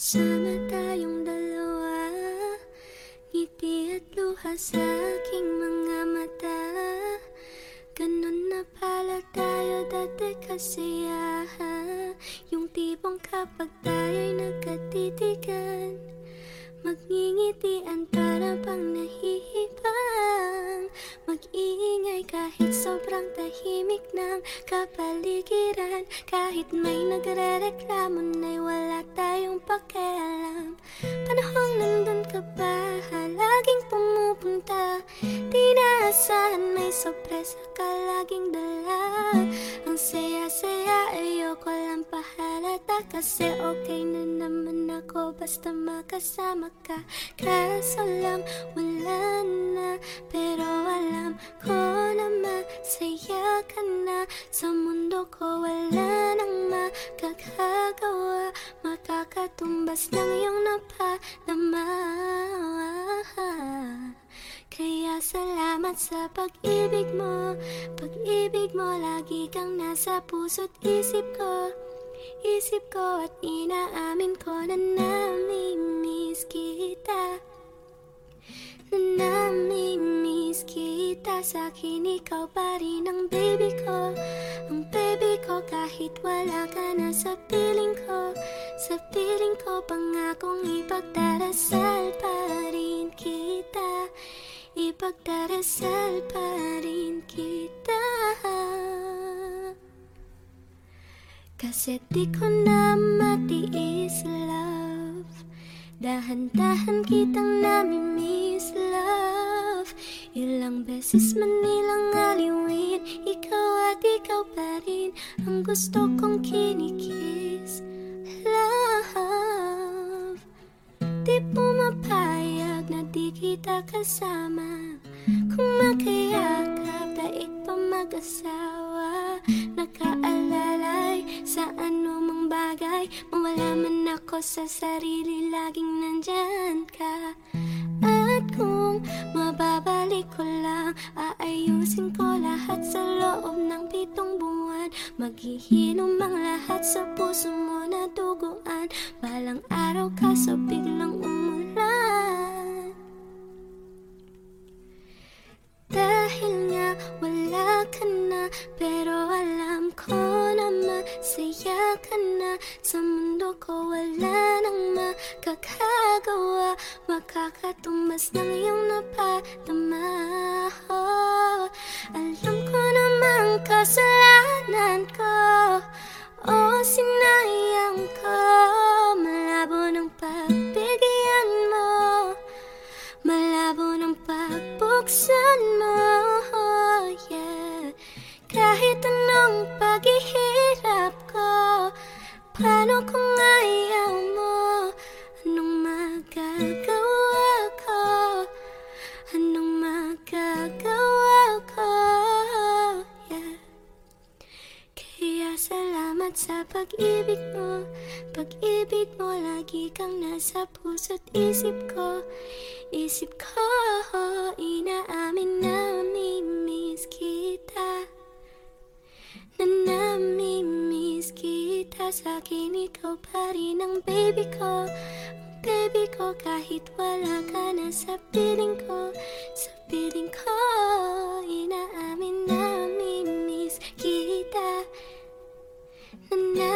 Sama tayong dalawa, ngiti at luha sa aking mga mata. Ganun na pala tayo dati kasi yung tipong kapag tayo'y nagkatitigan, magngingitian para bang nahihibang, mag-iingay kahit sobrang tahimik ng kapaligiran. Kahit may nagrereklamo na'y wala tayong pakialam. Panahong nandun ka pa, laging pumupunta, di naasahan may sorpresa ka laging dala. Ang saya-saya, ayoko lang pahalata, kasi okay na naman ako basta makasama ka. Kaso lang wala na, pero alam ko na masaya ka na. Sa mundo ko wala nang makakagawa, makakatumbas ng iyong napadama. Kaya salamat sa pag-ibig mo, pag-ibig mo. Lagi kang nasa puso't isip ko, isip ko. At inaamin ko na nami-miss kita, na nami-miss kita. Sa'kin ikaw pa rin ang baby ko, ang baby ko. Kahit wala ka na sa piling ko, sa piling ko. Pangakong ipagdarasal pa rin kita, ipagdarasal pa rin kita. Kasi di ko na matiis, love, dahan-dahan kitang nami-miss, love. Ilang beses man nilang aliwin, ikaw at ikaw pa rin ang gusto kong kinikiss, love. Di pumapayag na di kita kasama, kung makayakap daig pa mag-asawa. Nakaalalay sa anumang bagay, mawala man ako sa sarili, laging nandyan ka. At kung mababalik ko lang, aayusin ko lahat sa loob ng 7 buwan. Maghihinom ang lahat sa puso mo na duguan. Balang araw kaso biglang umulan, dahil nga wala ka na. Pero alam ko na masaya ka na. Sa mundo ko wala nang makakagawa, makakatumbas ng iyong napadama. Alam ko namang kasalanan ko, o sinayang ko. Malabo ng pagbigyan mo, malabo ng pagbuksan mo, yeah. Kahit anong paghihirap ko, paano kung ayaw mo? Anong magagawa ko? Anong magagawa ko? Yeah. Kaya salamat sa pag-ibig mo, pag-ibig mo. Lagi kang nasa puso't isip ko, isip ko. Inaamin na nami-miss kita, na nami-miss kita. Sa'kin ikaw pa rin ang baby ko, ang baby ko. Kahit wala ka na sa piling ko, sa piling ko. Inaamin na nami-miss kita, na